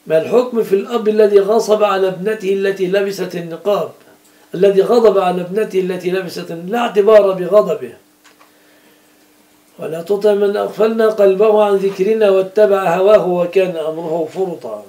ما الحكم في الأب الذي غصب على ابنته التي لبست النقاب، الذي غضب على ابنته التي لبست، لا اعتبار بغضبه. ولا تطع من أغفلنا قلبه عن ذكرنا واتبع هواه وكان أمره فرطا.